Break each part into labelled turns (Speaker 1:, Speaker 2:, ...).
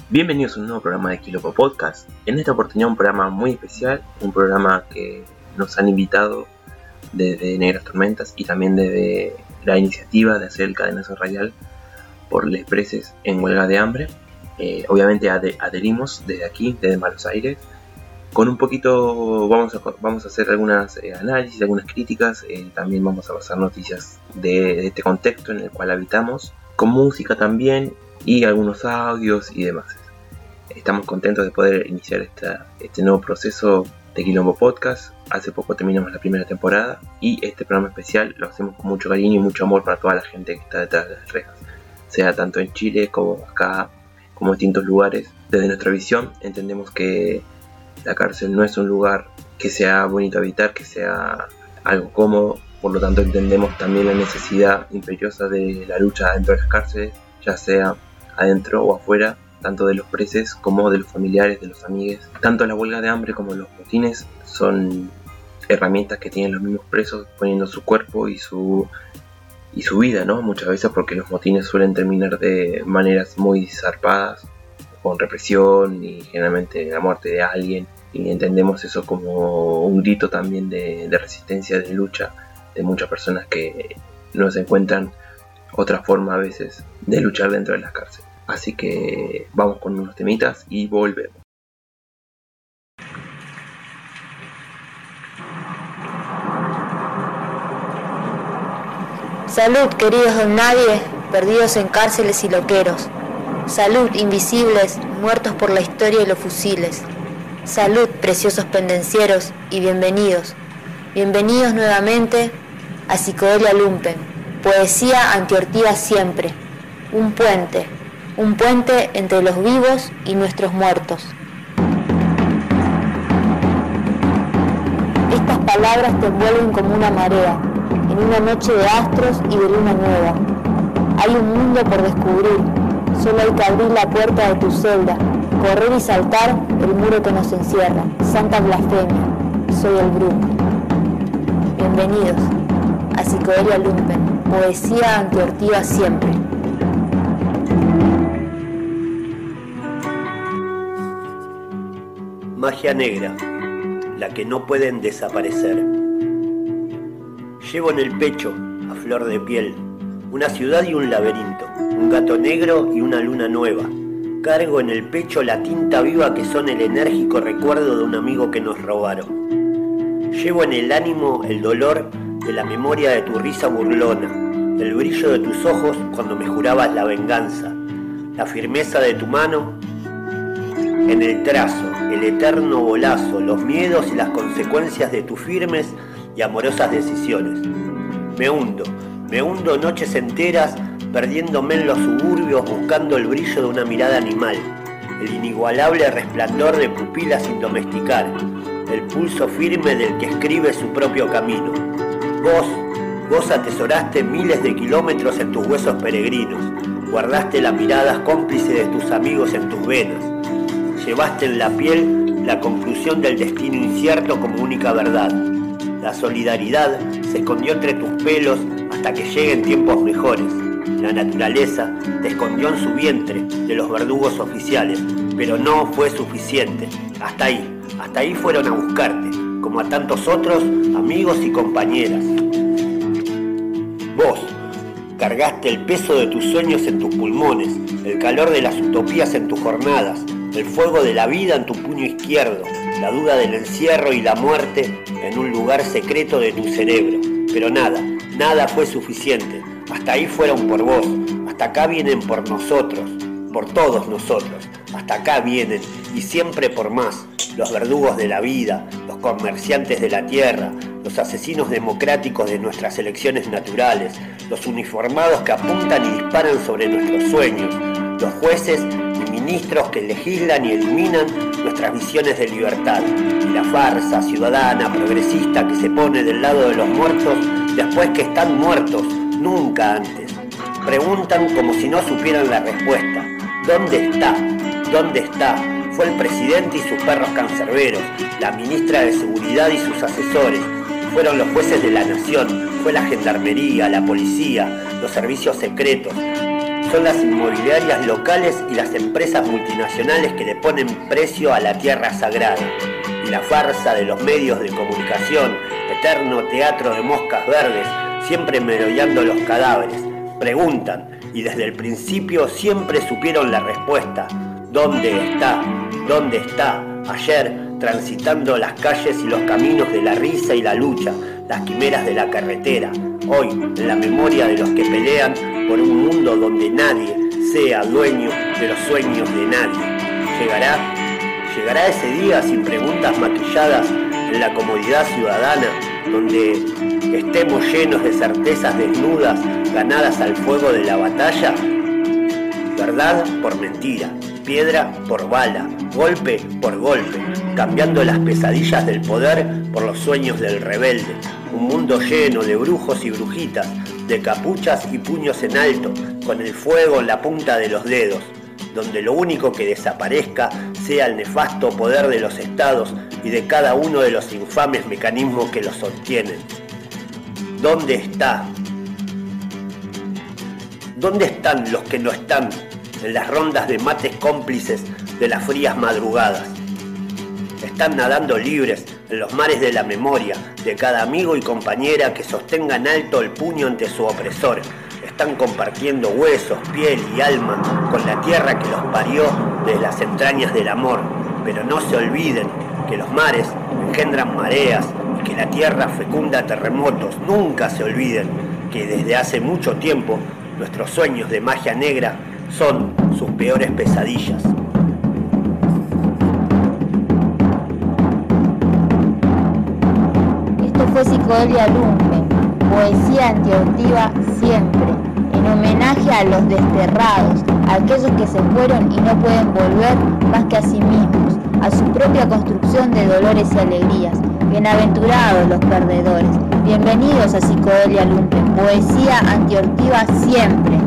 Speaker 1: Bienvenidos a un nuevo programa de Quilombo Podcast. En esta oportunidad un programa muy especial, un programa que nos han invitado desde Negras Tormentas y también desde la iniciativa de hacer el cadenazo radial por les preses en huelga de hambre. Obviamente adherimos desde aquí, desde Buenos Aires. Con un poquito vamos a hacer algunas análisis, algunas críticas, también vamos a pasar noticias de este contexto en el cual habitamos, con música también y algunos audios y demás. Estamos contentos de poder iniciar este nuevo proceso de Quilombo Podcast. Hace poco terminamos la primera temporada y este programa especial lo hacemos con mucho cariño y mucho amor para toda la gente que está detrás de las rejas, sea tanto en Chile como acá, como en distintos lugares. Desde nuestra visión entendemos que la cárcel no es un lugar que sea bonito habitar, que sea algo cómodo, por lo tanto entendemos también la necesidad imperiosa de la lucha dentro de las cárceles, ya sea adentro o afuera, tanto de los presos como de los familiares, de los amigos. Tanto la huelga de hambre como los motines son herramientas que tienen los mismos presos poniendo su cuerpo y su vida, ¿no? Muchas veces porque los motines suelen terminar de maneras muy zarpadas, con represión y generalmente la muerte de alguien, y entendemos eso como un grito también de resistencia, de lucha de muchas personas que no se encuentran otra forma a veces de luchar dentro de las cárceles. Así que vamos con unos temitas y volvemos.
Speaker 2: Salud, queridos don nadie, perdidos en cárceles y loqueros. Salud, invisibles, muertos por la historia y los fusiles. Salud, preciosos pendencieros, y bienvenidos. Bienvenidos nuevamente a Psicodelia Lumpen, poesía antiortiva siempre. Un puente entre los vivos y nuestros muertos. Estas palabras te envuelven como una marea, en una noche de astros y de luna nueva. Hay un mundo por descubrir, solo hay que abrir la puerta de tu celda, correr y saltar el muro que nos encierra. Santa blasfemia, soy el brujo. Bienvenidos a Psicodelia Lumpen, poesía antiortiva siempre.
Speaker 3: Magia negra, la que no pueden desaparecer. Llevo en el pecho, a flor de piel, una ciudad y un laberinto, un gato negro y una luna nueva. Cargo en el pecho la tinta viva que son el enérgico recuerdo de un amigo que nos robaron. Llevo en el ánimo el dolor de la memoria de tu risa burlona, el brillo de tus ojos cuando me jurabas la venganza, la firmeza de tu mano en el trazo, el eterno bolazo, los miedos y las consecuencias de tus firmes y amorosas decisiones. Me hundo noches enteras, perdiéndome en los suburbios, buscando el brillo de una mirada animal, el inigualable resplandor de pupilas sin domesticar, el pulso firme del que escribe su propio camino. Vos atesoraste miles de kilómetros en tus huesos peregrinos, guardaste la mirada cómplice de tus amigos en tus venas. Llevaste en la piel la conclusión del destino incierto como única verdad. La solidaridad se escondió entre tus pelos hasta que lleguen tiempos mejores. La naturaleza te escondió en su vientre de los verdugos oficiales, pero no fue suficiente. Hasta ahí fueron a buscarte, como a tantos otros amigos y compañeras. Vos cargaste el peso de tus sueños en tus pulmones, el calor de las utopías en tus jornadas, el fuego de la vida en tu puño izquierdo, la duda del encierro y la muerte en un lugar secreto de tu cerebro. Pero nada fue suficiente. Hasta ahí fueron por vos, hasta acá vienen por nosotros, por todos nosotros. Hasta acá vienen y siempre por más. Los verdugos de la vida, los comerciantes de la tierra, los asesinos democráticos de nuestras elecciones naturales, los uniformados que apuntan y disparan sobre nuestros sueños, los jueces y ministros que legislan y eliminan nuestras visiones de libertad, y la farsa ciudadana progresista que se pone del lado de los muertos después que están muertos, nunca antes. Preguntan como si no supieran la respuesta. ¿Dónde está? ¿Dónde está? Fue el presidente y sus perros cancerberos, la ministra de Seguridad y sus asesores, fueron los jueces de la nación, fue la gendarmería, la policía, los servicios secretos. Son las inmobiliarias locales y las empresas multinacionales que le ponen precio a la tierra sagrada. Y la farsa de los medios de comunicación, eterno teatro de moscas verdes, siempre merodeando los cadáveres. Preguntan, y desde el principio siempre supieron la respuesta. ¿Dónde está? ¿Dónde está? Ayer, transitando las calles y los caminos de la risa y la lucha, las quimeras de la carretera. Hoy, en la memoria de los que pelean por un mundo donde nadie sea dueño de los sueños de nadie. ¿Llegará ese día sin preguntas maquilladas en la comodidad ciudadana, donde estemos llenos de certezas desnudas ganadas al fuego de la batalla? Verdad por mentira, piedra por bala, golpe por golpe, cambiando las pesadillas del poder por los sueños del rebelde. Un mundo lleno de brujos y brujitas, de capuchas y puños en alto, con el fuego en la punta de los dedos, donde lo único que desaparezca sea el nefasto poder de los estados y de cada uno de los infames mecanismos que los sostienen. ¿Dónde está? ¿Dónde están los que no están en las rondas de mates cómplices de las frías madrugadas? Están nadando libres en los mares de la memoria de cada amigo y compañera que sostenga en alto el puño ante su opresor. Están compartiendo huesos, piel y alma con la tierra que los parió desde las entrañas del amor. Pero no se olviden que los mares engendran mareas y que la tierra fecunda terremotos. Nunca se olviden que desde hace mucho tiempo nuestros sueños de magia negra son sus peores pesadillas.
Speaker 2: Esto fue Psicodelia Lumpen, poesía antiautiva siempre, en homenaje a los desterrados, a aquellos que se fueron y no pueden volver más que a sí mismos, a su propia construcción de dolores y alegrías. Bienaventurados los perdedores. Bienvenidos a Psicodelia Lumpen, poesía antiautiva siempre.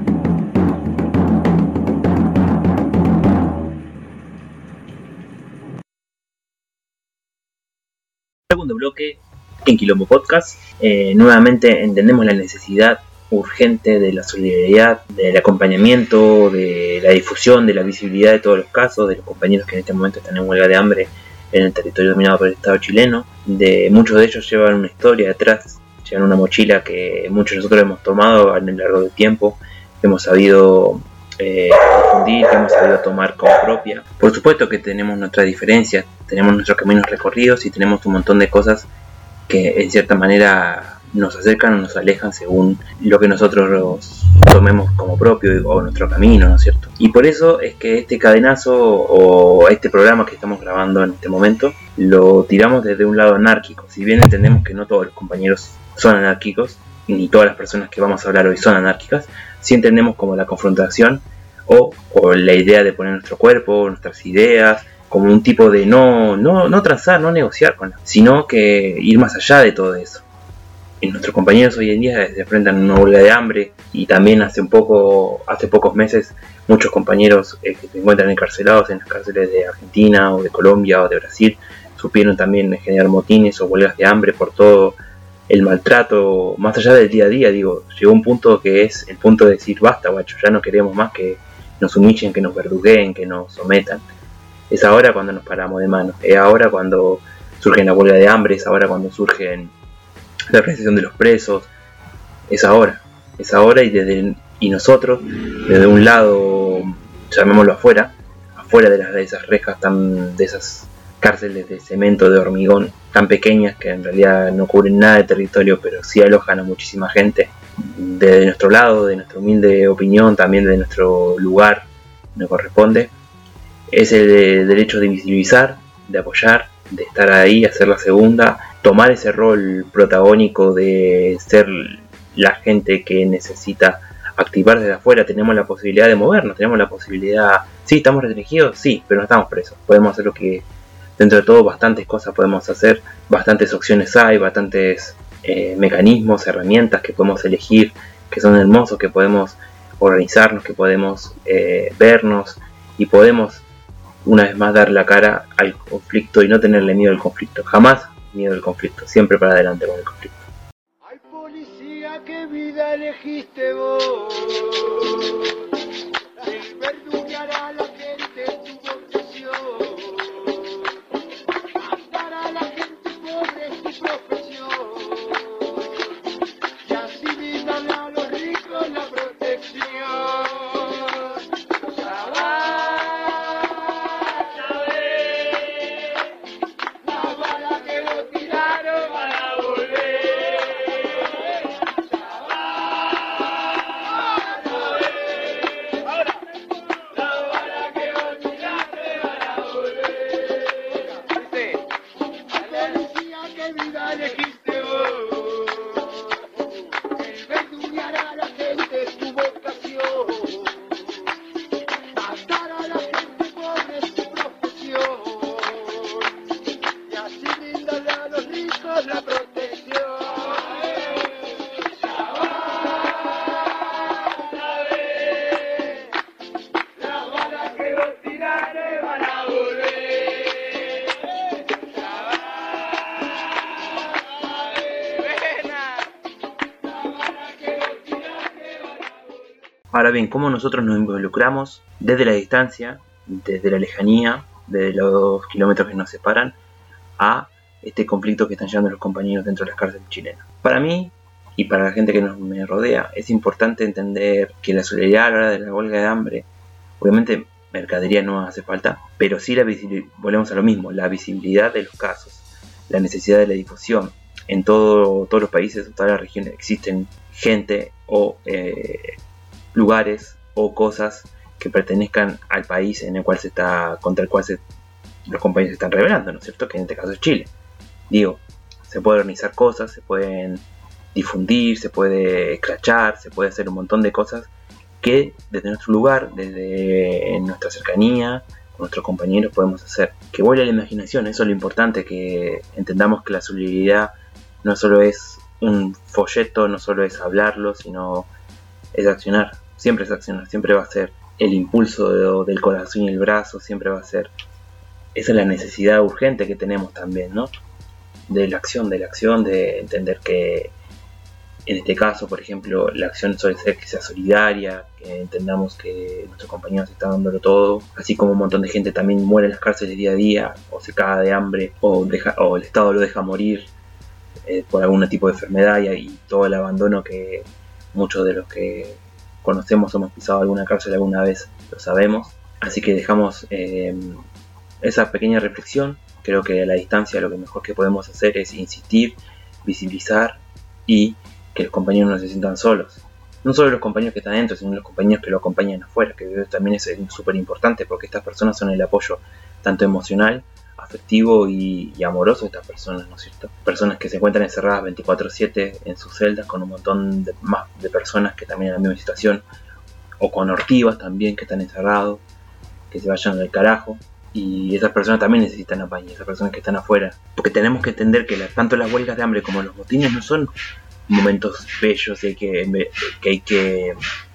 Speaker 1: Segundo bloque en Quilombo Podcast. Nuevamente entendemos la necesidad urgente de la solidaridad, del acompañamiento, de la difusión, de la visibilidad de todos los casos, de los compañeros que en este momento están en huelga de hambre en el territorio dominado por el Estado chileno. De muchos de ellos llevan una historia detrás, llevan una mochila que muchos de nosotros hemos tomado a lo largo del tiempo, hemos sabido difundir, que hemos sabido tomar como propia. Por supuesto que tenemos nuestras diferencias, tenemos nuestros caminos recorridos y tenemos un montón de cosas que en cierta manera nos acercan o nos alejan según lo que nosotros tomemos como propio o nuestro camino, ¿no es cierto? Y por eso es que este cadenazo o este programa que estamos grabando en este momento lo tiramos desde un lado anárquico. Si bien entendemos que no todos los compañeros son anárquicos, ni todas las personas que vamos a hablar hoy son anárquicas, sí entendemos como la confrontación o la idea de poner nuestro cuerpo, nuestras ideas, como un tipo de no transar, no negociar con él, sino que ir más allá de todo eso. Y nuestros compañeros hoy en día se enfrentan a una huelga de hambre y también hace pocos meses muchos compañeros que se encuentran encarcelados en las cárceles de Argentina o de Colombia o de Brasil supieron también generar motines o huelgas de hambre por todo el maltrato, más allá del día a día. Digo, llegó un punto que es el punto de decir basta, guacho, ya no queremos más que nos humillen, que nos verdugueen, que nos sometan. Es ahora cuando nos paramos de mano, es ahora cuando surge la huelga de hambre, es ahora cuando surge la represión de los presos, es ahora y nosotros desde un lado, llamémoslo afuera de esas rejas de esas cárceles de cemento, de hormigón tan pequeñas que en realidad no cubren nada de territorio pero sí alojan a muchísima gente, desde nuestro lado, de nuestra humilde opinión, también de nuestro lugar nos corresponde, es el derecho de visibilizar, de apoyar, de estar ahí, hacer la segunda, tomar ese rol protagónico de ser la gente que necesita activar desde afuera. Tenemos la posibilidad de movernos, tenemos la posibilidad, sí, estamos restringidos, sí, pero no estamos presos, podemos hacer lo que, dentro de todo, bastantes cosas podemos hacer, bastantes opciones hay, bastantes mecanismos, herramientas que podemos elegir, que son hermosos, que podemos organizarnos, que podemos vernos y podemos una vez más dar la cara al conflicto y no tenerle miedo al conflicto, jamás miedo al conflicto, siempre para adelante con el conflicto.
Speaker 4: Hay policía que vive vida elegiste vos. El verdugar a la gente tu vocación. Matar a la gente pobre es tu profesión. Y así brindarle a los ricos la protección.
Speaker 1: Ahora bien, ¿cómo nosotros nos involucramos desde la distancia, desde la lejanía, desde los kilómetros que nos separan, a este conflicto que están llevando los compañeros dentro de las cárceles chilenas? Para mí, y para la gente que me rodea, es importante entender que la solidaridad a la hora de la huelga de hambre, obviamente mercadería no hace falta, pero sí volvemos a lo mismo, la visibilidad de los casos, la necesidad de la difusión. En todos los países, en todas las regiones existen gente o lugares o cosas que pertenezcan al país en el cual contra el cual los compañeros se están rebelando, ¿no es cierto? Que en este caso es Chile. Digo, se pueden organizar cosas, se pueden difundir, se puede escrachar, se puede hacer un montón de cosas que desde nuestro lugar, desde nuestra cercanía, con nuestros compañeros podemos hacer. Que vuele a la imaginación, eso es lo importante, que entendamos que la solidaridad no solo es un folleto, no solo es hablarlo, sino es accionar. Siempre es accionar, siempre va a ser el impulso del corazón y el brazo, siempre va a ser. Esa es la necesidad urgente que tenemos también, ¿no? De la acción, de entender que en este caso, por ejemplo, la acción suele ser que sea solidaria, que entendamos que nuestros compañeros están dándolo todo, así como un montón de gente también muere en las cárceles día a día, o se caga de hambre, o el Estado lo deja morir por algún tipo de enfermedad y todo el abandono que muchos de los que conocemos, hemos pisado alguna cárcel alguna vez, lo sabemos. Así que dejamos esa pequeña reflexión. Creo que a la distancia lo que mejor que podemos hacer es insistir, visibilizar y que los compañeros no se sientan solos. No solo los compañeros que están dentro, sino los compañeros que lo acompañan afuera, que también es súper importante, porque estas personas son el apoyo tanto emocional, afectivo y amoroso de estas personas, ¿no es cierto? Personas que se encuentran encerradas 24/7 en sus celdas con un montón más de personas que también en la misma situación, o con ortivas también que están encerrados, que se vayan al carajo. Y esas personas también necesitan apaño, esas personas que están afuera. Porque tenemos que entender que tanto las huelgas de hambre como los motines no son momentos bellos y que hay que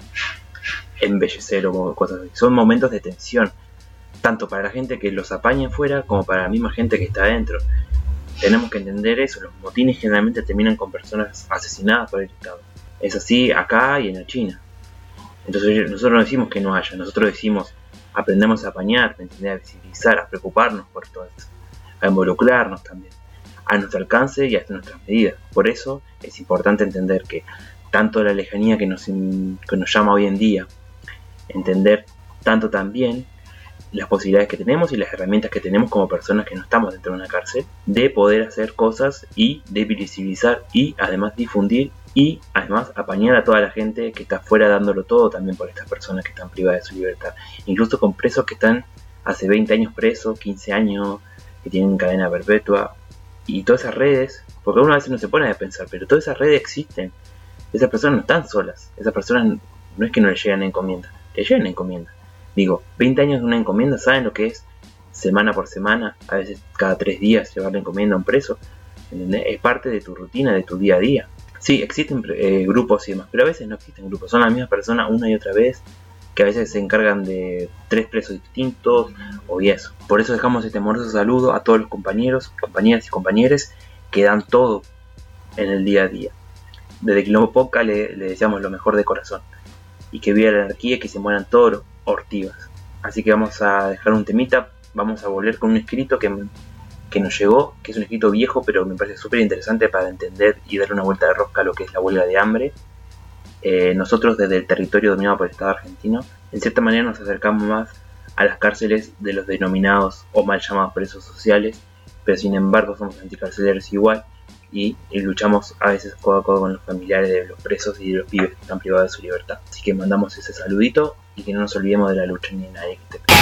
Speaker 1: embellecer o cosas así. Son momentos de tensión, tanto para la gente que los apaña afuera como para la misma gente que está adentro. Tenemos que entender eso. Los motines generalmente terminan con personas asesinadas por el Estado. Es así acá y en la China. Entonces nosotros no decimos que no haya, nosotros decimos aprendemos a apañar, a visibilizar, a preocuparnos por todo esto, a involucrarnos también, a nuestro alcance y hasta nuestras medidas. Por eso es importante entender que tanto la lejanía que nos llama hoy en día, entender tanto también las posibilidades que tenemos y las herramientas que tenemos como personas que no estamos dentro de una cárcel, de poder hacer cosas y de visibilizar y además difundir y además apañar a toda la gente que está afuera dándolo todo también por estas personas que están privadas de su libertad, incluso con presos que están hace 20 años presos, 15 años, que tienen cadena perpetua, y todas esas redes, porque uno a veces no se pone a pensar, pero todas esas redes existen. Esas personas no están solas, esas personas no es que no les llegan encomiendas, les llegan encomiendas. Digo, 20 años de una encomienda, ¿saben lo que es? Semana por semana, a veces cada 3 días llevar la encomienda a un preso, ¿entendés? Es parte de tu rutina, de tu día a día. Sí, existen grupos y demás, pero a veces no existen grupos, son las mismas personas una y otra vez, que a veces se encargan de 3 presos distintos o y eso. Por eso dejamos este amoroso saludo a todos los compañeros, compañeras y compañeros que dan todo en el día a día. Desde Quilombo Podcast le deseamos lo mejor de corazón. Y que viva la anarquía y que se mueran todos los ortivas. Así que vamos a dejar un temita. Vamos a volver con un escrito que nos llegó, que es un escrito viejo, pero me parece súper interesante para entender y darle una vuelta de rosca a lo que es la huelga de hambre. Nosotros desde el territorio dominado por el Estado argentino, en cierta manera nos acercamos más a las cárceles de los denominados o mal llamados presos sociales, pero sin embargo somos anticarceleros igual y luchamos a veces codo a codo con los familiares de los presos y de los pibes que están privados de su libertad. Así que mandamos ese saludito y que no nos olvidemos de la lucha ni de nadie que esté.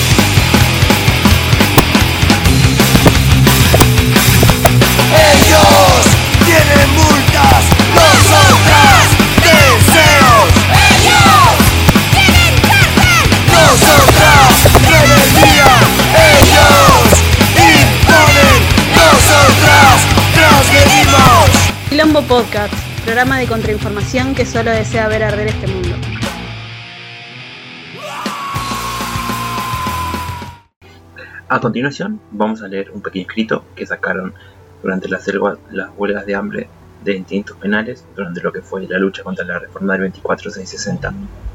Speaker 5: Ellos tienen multas, nosotras deseos. Ellos tienen cárcel, nosotras rebeldía. Ellos imponen, nosotras transgredimos.
Speaker 6: Quilombo Podcast, programa de contrainformación que solo desea ver arder este mundo.
Speaker 1: A continuación vamos a leer un pequeño escrito que sacaron durante las huelgas de hambre de distintos penales durante lo que fue la lucha contra la reforma del 24660.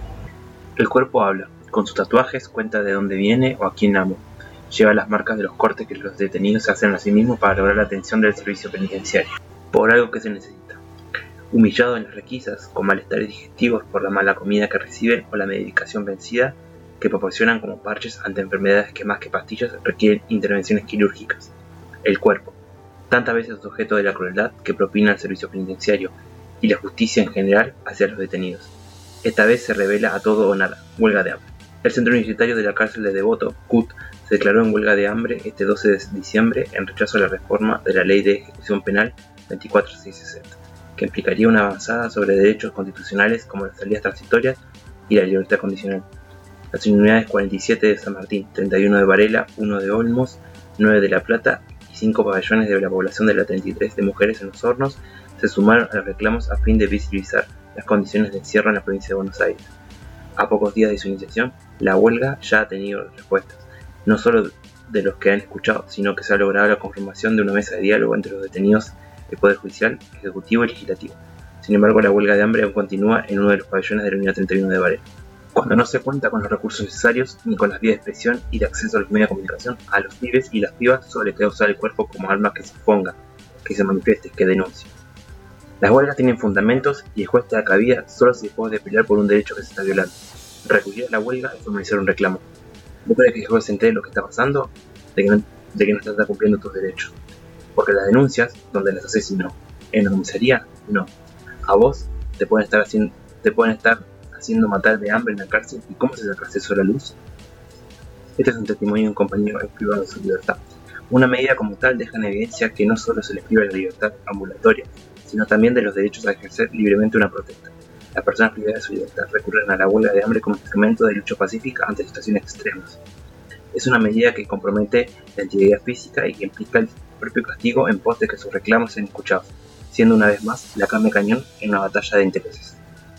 Speaker 1: El cuerpo habla, con sus tatuajes cuenta de dónde viene o a quién amó. Lleva las marcas de los cortes que los detenidos se hacen a sí mismos para lograr la atención del servicio penitenciario, por algo que se necesita. Humillado en las requisas, con malestares digestivos por la mala comida que reciben o la medicación vencida que proporcionan como parches ante enfermedades que más que pastillas requieren intervenciones quirúrgicas. El cuerpo, tantas veces objeto de la crueldad que propina el servicio penitenciario y la justicia en general hacia los detenidos. Esta vez se revela a todo o nada, huelga de hambre. El Centro Universitario de la Cárcel de Devoto, CUT, se declaró en huelga de hambre este 12 de diciembre en rechazo a la reforma de la Ley de Ejecución Penal 24660, que implicaría una avanzada sobre derechos constitucionales como las salidas transitorias y la libertad condicional. Las unidades 47 de San Martín, 31 de Varela, 1 de Olmos, 9 de La Plata y 5 pabellones de la población de la 33 de Mujeres en los Hornos se sumaron a los reclamos a fin de visibilizar las condiciones de encierro en la provincia de Buenos Aires. A pocos días de su iniciación, la huelga ya ha tenido respuestas, no solo de los que han escuchado, sino que se ha logrado la confirmación de una mesa de diálogo entre los detenidos del Poder Judicial, Ejecutivo y Legislativo. Sin embargo, la huelga de hambre aún continúa en uno de los pabellones de la unidad 31 de Varela. Cuando no se cuenta con los recursos necesarios ni con las vías de expresión y de acceso a los medios de comunicación, a los pibes y las pibas solo les queda usar el cuerpo como arma que se exponga, que se manifieste, que denuncie. Las huelgas tienen fundamentos y el juez te da cabida solo si puede pelear por un derecho que se está violando. Recurrir a la huelga es formalizar un reclamo. ¿No crees que el juez se entere de lo que está pasando? De que no estás cumpliendo tus derechos. Porque las denuncias, donde las haces y no. En la comisaría, no. A vos te pueden estar haciendo matar de hambre en la cárcel. ¿Y cómo se saca acceso a la luz? Este es un testimonio de un compañero privado de su libertad. Una medida como tal deja en evidencia que no solo se les priva la libertad ambulatoria, sino también de los derechos a ejercer libremente una protesta. Las personas privadas de su libertad recurren a la huelga de hambre como instrumento de lucha pacífica ante situaciones extremas. Es una medida que compromete la integridad física y que implica el propio castigo en pos de que sus reclamos sean escuchados, siendo una vez más la carne cañón en una batalla de intereses.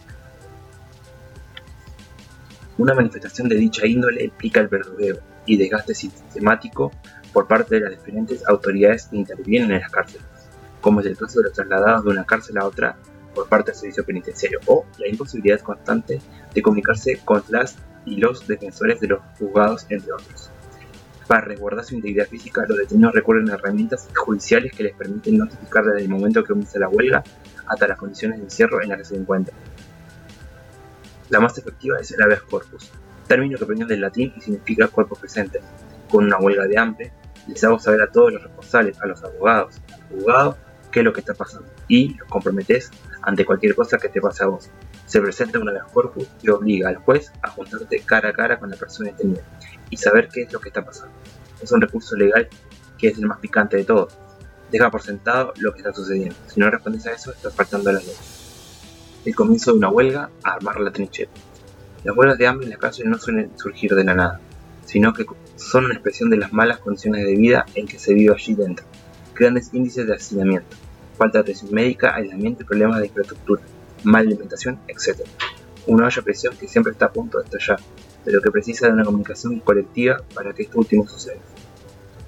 Speaker 1: Una manifestación de dicha índole implica el verdugeo y desgaste sistemático por parte de las diferentes autoridades que intervienen en las cárceles, como es el caso de los trasladados de una cárcel a otra por parte del servicio penitenciario, o la imposibilidad constante de comunicarse con las y los defensores de los juzgados, entre otros. Para resguardar su integridad física, los detenidos recurren a herramientas judiciales que les permiten notificar desde el momento que comienza la huelga hasta las condiciones de encierro en las que se encuentran. La más efectiva es el habeas corpus, término que proviene del latín y significa cuerpo presente. Con una huelga de hambre, les hago saber a todos los responsables, a los abogados, al juzgado, qué es lo que está pasando, y los comprometés ante cualquier cosa que te pase a vos. Se presenta un habeas corpus y obliga al juez a juntarte cara a cara con la persona detenida y saber qué es lo que está pasando. Es un recurso legal que es el más picante de todos. Deja por sentado lo que está sucediendo. Si no respondes a eso, estás faltando a la ley. El comienzo de una huelga a armar la trinchera. Las huelgas de hambre en la cárcel no suelen surgir de la nada, sino que son una expresión de las malas condiciones de vida en que se vive allí dentro. Grandes índices de hacinamiento, falta de atención médica, aislamiento y problemas de infraestructura, mala alimentación, etc. Una olla a presión que siempre está a punto de estallar, pero que precisa de una comunicación colectiva para que esto último suceda.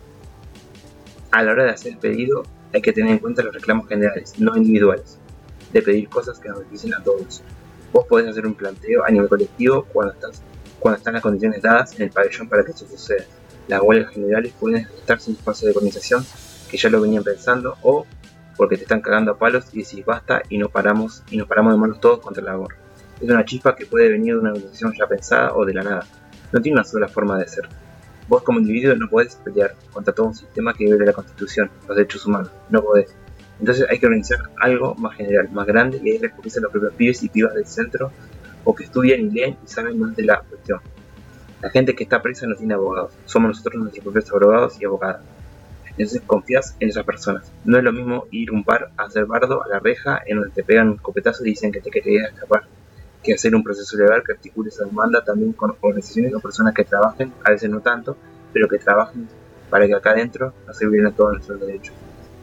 Speaker 1: A la hora de hacer el pedido hay que tener en cuenta los reclamos generales, no individuales. de pedir cosas que nos beneficien a todos. Vos podés hacer un planteo a nivel colectivo cuando están las condiciones dadas en el pabellón para que eso suceda. Las huelgas generales pueden estar sin espacio de organización, que ya lo venían pensando, o porque te están cagando a palos y decís basta y nos paramos de manos todos contra la gorra. Es una chispa que puede venir de una organización ya pensada o de la nada. No tiene una sola forma de ser. Vos como individuo no podés pelear contra todo un sistema que viole la Constitución, los derechos humanos. No podés. Entonces hay que organizar algo más general, más grande, y ahí recurrirse a los propios pibes y pibas del centro, o que estudian y leen y saben más de la cuestión. La gente que está presa no tiene abogados. Somos nosotros nuestros propios abogados y abogadas. Entonces confías en esas personas. No es lo mismo ir a un bar a hacer bardo a la reja en donde te pegan un copetazo y dicen que te querías escapar, que hacer un proceso legal que articule esa demanda también con organizaciones o personas que trabajen, a veces no tanto, pero que trabajen para que acá adentro no se violen todos nuestros derechos.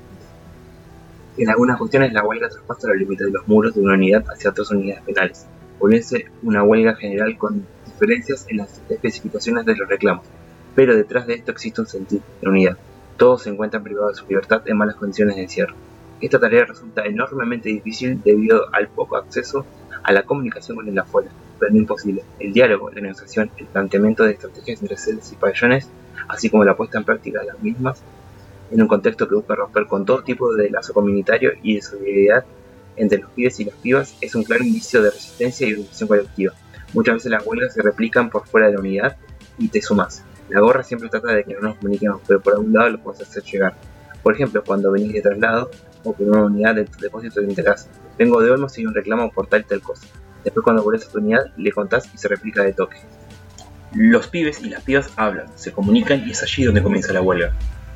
Speaker 1: En algunas cuestiones la huelga traspasa los límites de los muros de una unidad hacia otras unidades penales, volviéndose una huelga general con diferencias en las especificaciones de los reclamos, pero detrás de esto existe un sentido de unidad. Todos se encuentran privados de su libertad en malas condiciones de encierro. Esta tarea resulta enormemente difícil debido al poco acceso a la comunicación con el afuera, pero no imposible. El diálogo, la negociación, el planteamiento de estrategias entre celdas y pabellones, así como la puesta en práctica de las mismas, en un contexto que busca romper con todo tipo de lazo comunitario y de solidaridad entre los pibes y las pibas, es un claro indicio de resistencia y organización colectiva. Muchas veces las huelgas se replican por fuera de la unidad y te sumas. La gorra siempre trata de que no nos comuniquemos, pero por algún lado lo puedes hacer llegar. Por ejemplo, cuando venís de traslado o con una unidad de tu depósito de enterás. Vengo de Olmos y un reclamo por tal y tal cosa. Después cuando volvés a tu unidad le contás y se replica de toque. Los pibes y las pibas hablan, se comunican y es allí donde comienza la huelga.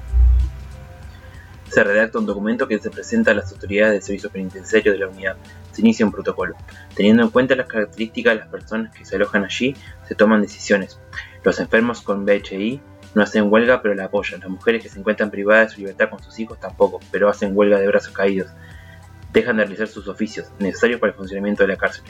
Speaker 1: Se redacta un documento que se presenta a las autoridades del servicio penitenciario de la unidad. Se inicia un protocolo. Teniendo en cuenta las características de las personas que se alojan allí, se toman decisiones. Los enfermos con VHI no hacen huelga, pero la apoyan. Las mujeres que se encuentran privadas de su libertad con sus hijos tampoco, pero hacen huelga de brazos caídos. Dejan de realizar sus oficios necesarios para el funcionamiento de la cárcel,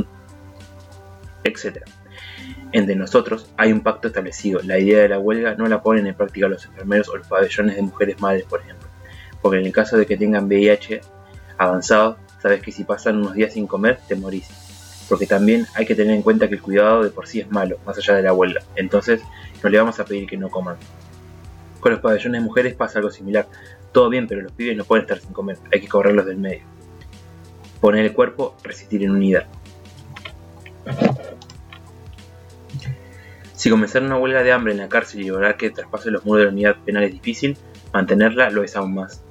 Speaker 1: etc. Entre nosotros hay un pacto establecido. La idea de la huelga no la ponen en práctica los enfermeros o los pabellones de mujeres madres, por ejemplo. Porque en el caso de que tengan VIH avanzado, sabes que si pasan unos días sin comer, te morís. Porque también hay que tener en cuenta que el cuidado de por sí es malo, más allá de la huelga. Entonces, no le vamos a pedir que no coman. Con los pabellones de mujeres pasa algo similar. Todo bien, pero los pibes no pueden estar sin comer. Hay que correrlos del medio. Poner el cuerpo, resistir en unidad. Si comenzar una huelga de hambre en la cárcel y lograr que traspase los muros de la unidad penal es difícil, mantenerla lo es aún más.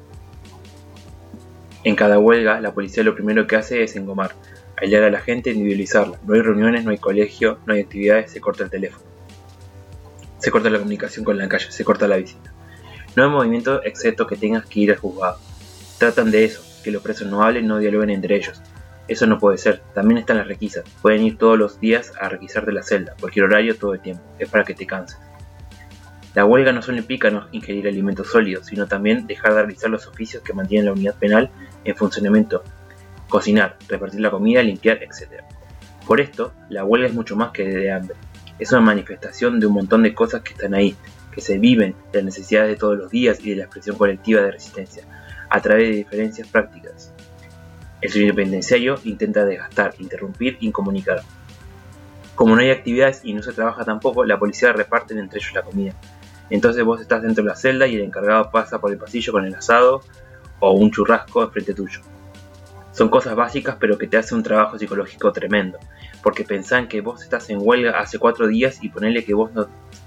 Speaker 1: En cada huelga, la policía lo primero que hace es engomar, aislar a la gente e individualizarla. No hay reuniones, no hay colegio, no hay actividades, se corta el teléfono. Se corta la comunicación con la calle, se corta la visita. No hay movimiento excepto que tengas que ir al juzgado. Tratan de eso, que los presos no hablen, no dialoguen entre ellos. Eso no puede ser. También están las requisas. Pueden ir todos los días a requisarte la celda, cualquier horario, todo el tiempo. Es para que te canses. La huelga no solo implica no ingerir alimentos sólidos, sino también dejar de realizar los oficios que mantienen la unidad penal en funcionamiento. Cocinar, repartir la comida, limpiar, etc. Por esto, la huelga es mucho más que de hambre. Es una manifestación de un montón de cosas que están ahí, que se viven de las necesidades de todos los días y de la expresión colectiva de resistencia, a través de diferencias prácticas. El servicio penitenciario intenta desgastar, interrumpir y incomunicar. Como no hay actividades y no se trabaja tampoco, la policía reparte entre ellos la comida. Entonces vos estás dentro de la celda y el encargado pasa por el pasillo con el asado o un churrasco enfrente tuyo. Son cosas básicas pero que te hacen un trabajo psicológico tremendo, porque pensá en que vos estás en huelga hace 4 días y ponele que vos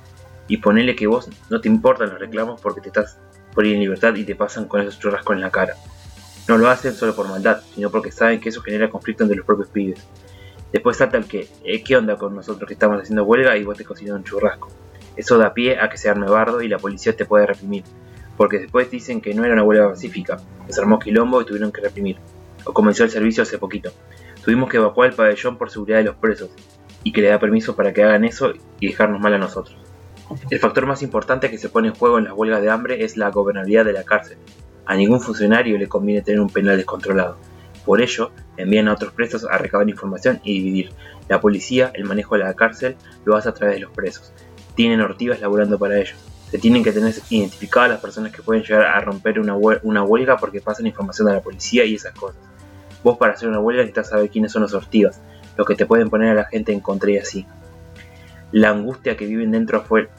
Speaker 1: no te importan los reclamos porque te estás por ir en libertad y te pasan con esos churrascos en la cara. No lo hacen solo por maldad, sino porque saben que eso genera conflicto entre los propios pibes. Después salta el que, ¿qué onda con nosotros que estamos haciendo huelga y vos te cocinas un churrasco? Eso da pie a que se arme bardo y la policía te puede reprimir, porque después dicen que no era una huelga pacífica, que se armó quilombo y tuvieron que reprimir. O comenzó el servicio hace poquito. Tuvimos que evacuar el pabellón por seguridad de los presos, y que le da permiso para que hagan eso y dejarnos mal a nosotros. El factor más importante que se pone en juego en las huelgas de hambre es la gobernabilidad de la cárcel. A ningún funcionario le conviene tener un penal descontrolado. Por ello, envían a otros presos a recabar información y dividir. La policía, el manejo de la cárcel, lo hace a través de los presos. Tienen ortivas laburando para ellos. Se tienen que tener identificadas las personas que pueden llegar a romper una huelga porque pasan información a la policía y esas cosas. Vos para hacer una huelga necesitas saber quiénes son los ortigas, los que te pueden poner a la gente en contra y así. La angustia que viven desde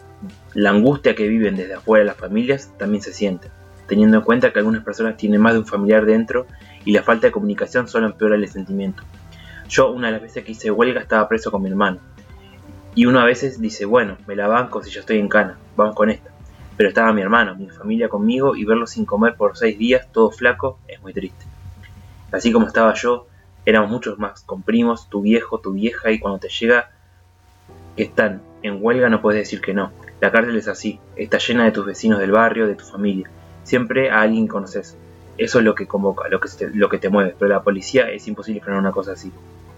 Speaker 1: afuera las familias también se siente, teniendo en cuenta que algunas personas tienen más de un familiar dentro y la falta de comunicación solo empeora el sentimiento. Yo una de las veces que hice huelga estaba preso con mi hermano. Y uno a veces dice, bueno, me la banco si yo estoy en cana, vamos con esta. Pero estaba mi hermano, mi familia conmigo y verlo sin comer por 6 días, todo flaco, es muy triste. Así como estaba yo, éramos muchos más, con primos, tu viejo, tu vieja, y cuando te llega que están en huelga no puedes decir que no. La cárcel es así, está llena de tus vecinos del barrio, de tu familia. Siempre a alguien conoces. Eso es lo que convoca, lo que te mueve, pero la policía es imposible frenar una cosa así.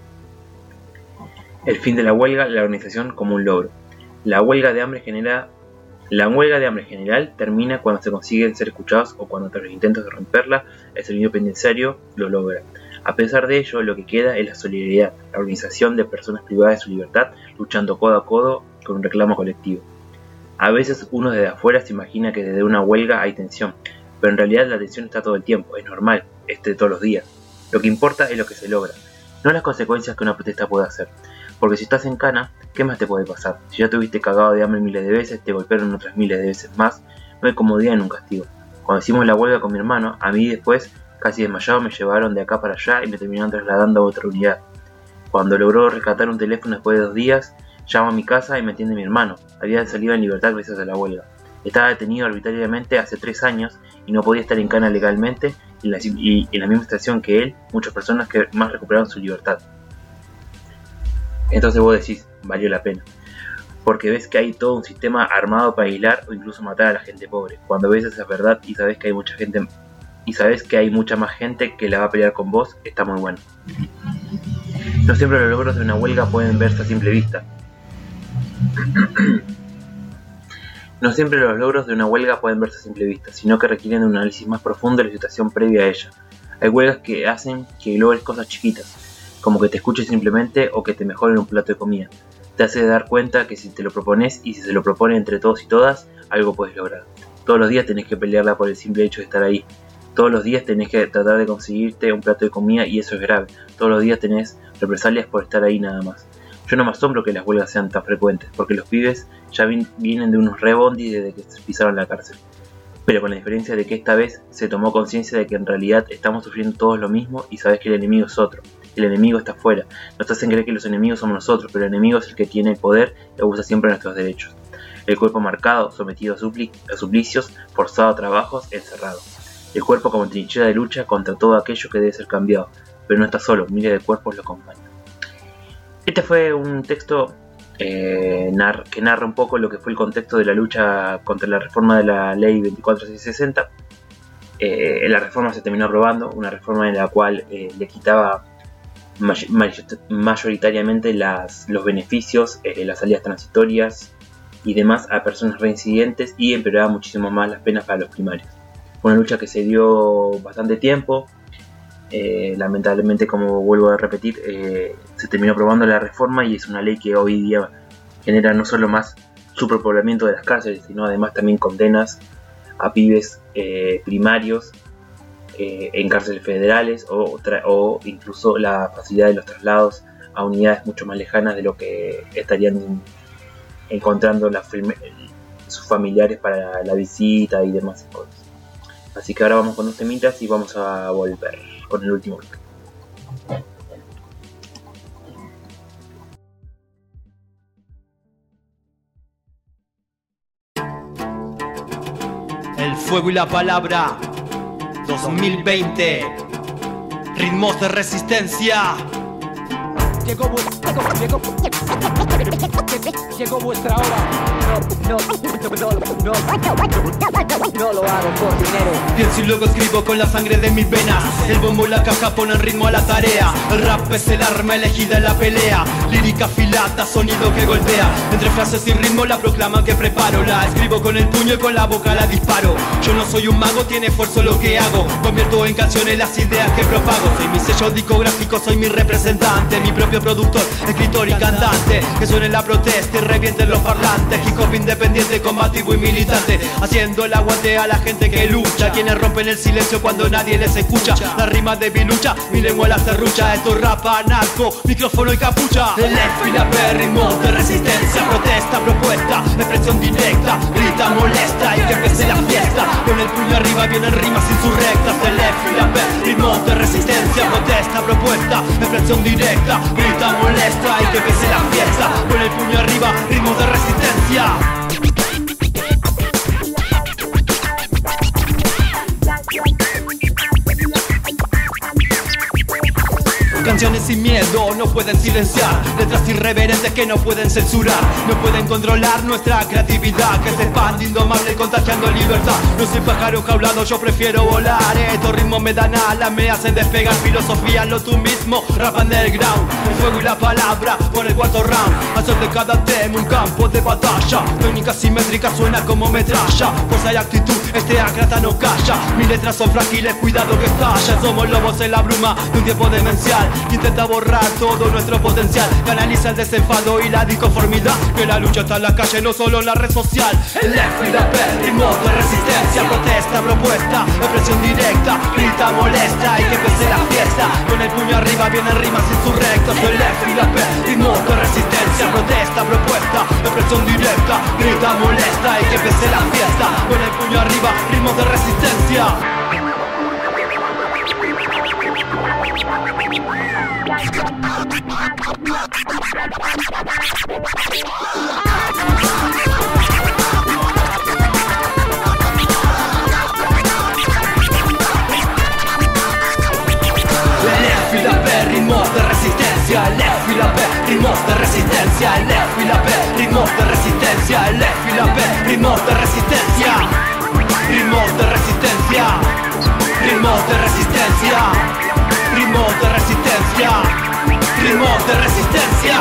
Speaker 1: El fin de la huelga, la organización como un logro. La huelga de hambre general termina cuando se consiguen ser escuchados o cuando tras los intentos de romperla, el servicio penitenciario lo logra. A pesar de ello, lo que queda es la solidaridad, la organización de personas privadas de su libertad, luchando codo a codo con un reclamo colectivo. A veces uno desde afuera se imagina que desde una huelga hay tensión, pero en realidad la tensión está todo el tiempo, es normal, de todos los días. Lo que importa es lo que se logra, no las consecuencias que una protesta puede hacer. Porque si estás en cana, ¿qué más te puede pasar? Si ya tuviste cagado de hambre miles de veces, te golpearon otras miles de veces más, no hay comodidad en un castigo. Cuando hicimos la huelga con mi hermano, a mí después, casi desmayado, me llevaron de acá para allá y me terminaron trasladando a otra unidad. Cuando logró rescatar un teléfono después de 2 días, llamo a mi casa y me atiende mi hermano. Había salido en libertad gracias a la huelga. Estaba detenido arbitrariamente hace 3 años y no podía estar en cana legalmente y en la misma situación que él, muchas personas que más recuperaron su libertad. Entonces vos decís, valió la pena. Porque ves que hay todo un sistema armado para aislar o incluso matar a la gente pobre. Cuando ves esa verdad y sabes que hay mucha gente y sabes que hay mucha más gente que la va a pelear con vos, está muy bueno. No siempre los logros de una huelga pueden verse a simple vista. No siempre los logros de una huelga pueden verse a simple vista, sino que requieren de un análisis más profundo de la situación previa a ella. Hay huelgas que hacen que logres cosas chiquitas, como que te escuches simplemente o que te mejoren un plato de comida. Te hace dar cuenta que si te lo propones y si se lo propone entre todos y todas, algo puedes lograr. Todos los días tenés que pelearla por el simple hecho de estar ahí. Todos los días tenés que tratar de conseguirte un plato de comida y eso es grave. Todos los días tenés represalias por estar ahí nada más. Yo no me asombro que las huelgas sean tan frecuentes, porque los pibes ya vienen de unos rebondis desde que pisaron la cárcel. Pero con la diferencia de que esta vez se tomó conciencia de que en realidad estamos sufriendo todos lo mismo y sabes que el enemigo es otro. El enemigo está afuera. Nos hacen creer que los enemigos somos nosotros, pero el enemigo es el que tiene el poder y abusa siempre de nuestros derechos. El cuerpo marcado, sometido a suplicios, forzado a trabajos, encerrado. El cuerpo como trinchera de lucha contra todo aquello que debe ser cambiado, pero no está solo, miles de cuerpos lo acompañan. Este fue un texto que narra un poco lo que fue el contexto de la lucha contra la reforma de la ley 24660. La reforma se terminó aprobando, una reforma en la cual le quitaba mayoritariamente los beneficios, las salidas transitorias y demás a personas reincidentes y empeoraba muchísimo más las penas para los primarios. Fue una lucha que se dio bastante tiempo. Lamentablemente, como vuelvo a repetir, se terminó aprobando la reforma y es una ley que hoy día genera no solo más superpoblamiento de las cárceles, sino además también condenas a pibes primarios en cárceles federales o incluso la facilidad de los traslados a unidades mucho más lejanas de lo que estarían encontrando sus familiares para la visita y demás cosas. Así que ahora vamos con 2 temitas y vamos a volver con el último bloque.
Speaker 5: El fuego y la palabra 2020. Ritmos de resistencia. Llegó vuestra hora. No lo hago por dinero. Pienso y luego escribo con la sangre de mis venas. El bombo y la caja ponen ritmo a la tarea. El rap es el arma elegida en la pelea. Lírica afilada, sonido que golpea. Entre frases y ritmo la proclaman que preparo. La escribo con el puño y con la boca la disparo. Yo no soy un mago, tiene esfuerzo lo que hago. Convierto en canciones las ideas que propago. Soy mi sello discográfico, soy mi representante. Mi propio productor, escritor y cantante. Que suene la protesta y revienten los parlantes. hip hop independiente, combativo y militante, haciendo el aguante a la gente que lucha, quienes rompen el silencio cuando nadie les escucha. La rima de bilucha, mi lengua la serrucha. Esto rapa, narco, micrófono y capucha. El F y la P, ritmos de resistencia, protesta, propuesta, expresión directa, grita, molesta y que empiece la fiesta. Con el puño arriba vienen rimas insurrectas. El F y la P, ritmos de resistencia, protesta, propuesta, expresión directa, grita, molesta y que empiece la fiesta. Con el puño arriba, ritmos de resistencia. Canciones sin miedo no pueden silenciar, letras irreverentes que no pueden censurar, no pueden controlar nuestra creatividad, que se expande indomable contagiando libertad. No soy pájaro jaulado, yo prefiero volar. Estos ritmos me dan alas, me hacen despegar. Filosofía lo tú mismo, rap underground. El fuego y la palabra por el cuarto round. Hacer de cada tema un campo de batalla. Técnica simétrica suena como metralla. Fuerza y actitud, este acrata no calla. Mis letras son frágiles, cuidado que estalla. Somos lobos en la bruma de un tiempo demencial. Intenta borrar todo nuestro potencial, canaliza el desenfado y la disconformidad, que la lucha está en la calle, no solo en la red social. El F y la P, ritmos de resistencia, protesta, propuesta, expresión directa, grita, molesta y que empiece la fiesta. Con el puño arriba vienen rimas insurrectas. El F y la P, ritmos de resistencia, protesta, propuesta, expresión directa, grita, molesta y que empiece la fiesta. Con el puño arriba, ritmos de resistencia. Ritmos de resistencia, el F y la P, ritmos de resistencia, el F y la P, ritmos de resistencia, el F y la P, ritmos de resistencia, ritmos de resistencia, ritmos de resistencia, ritmos de resistencia, ritmos de resistencia.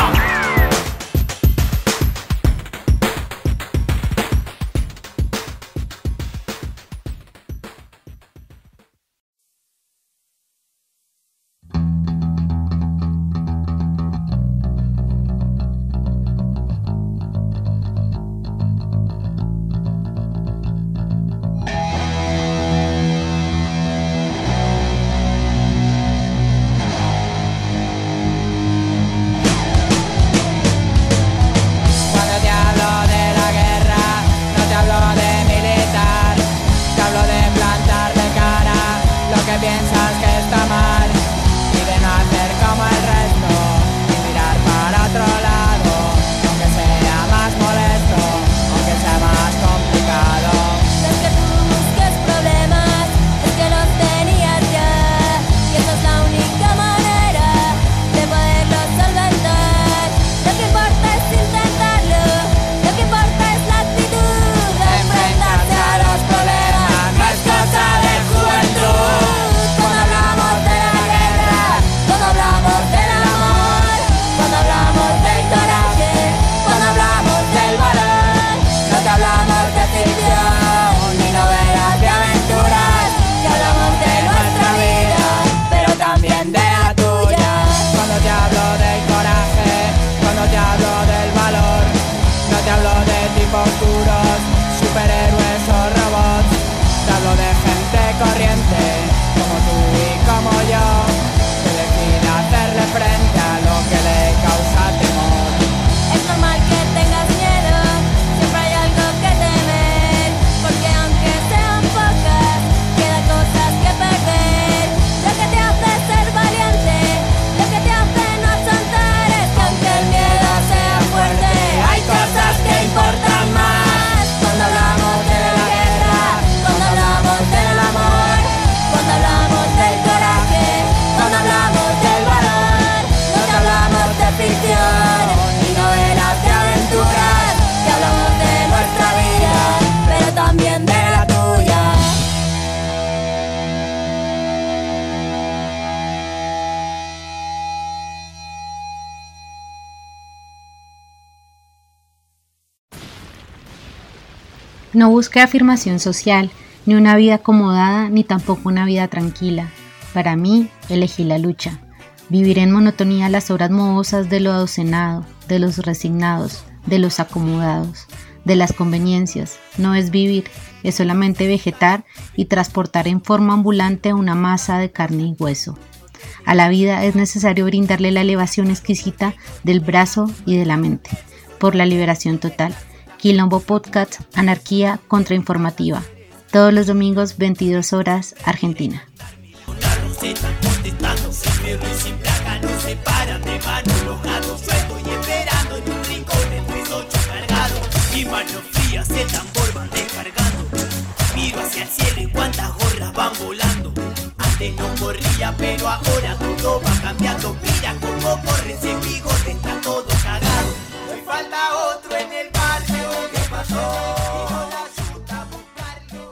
Speaker 7: No busqué afirmación social, ni una vida acomodada, ni tampoco una vida tranquila. Para mí, elegí la lucha. Vivir en monotonía las horas mohosas de lo adocenado, de los resignados, de los acomodados. de las conveniencias. No es vivir, es solamente vegetar y transportar en forma ambulante una masa de carne y hueso. A la vida es necesario brindarle la elevación exquisita del brazo y de la mente. Por la liberación total. Quilombo Podcast, anarquía contrainformativa. Todos los domingos, 22 horas, Argentina.
Speaker 8: Y manos frías, el tambor van descargando. Miro hacia el cielo y cuántas gorras van volando. Antes no corría, pero ahora todo va cambiando. Mira cómo corre ese bigote, está todo cagado. Hoy falta otro en el barrio, ¿qué pasó? Y no la ayuda a buscarlo.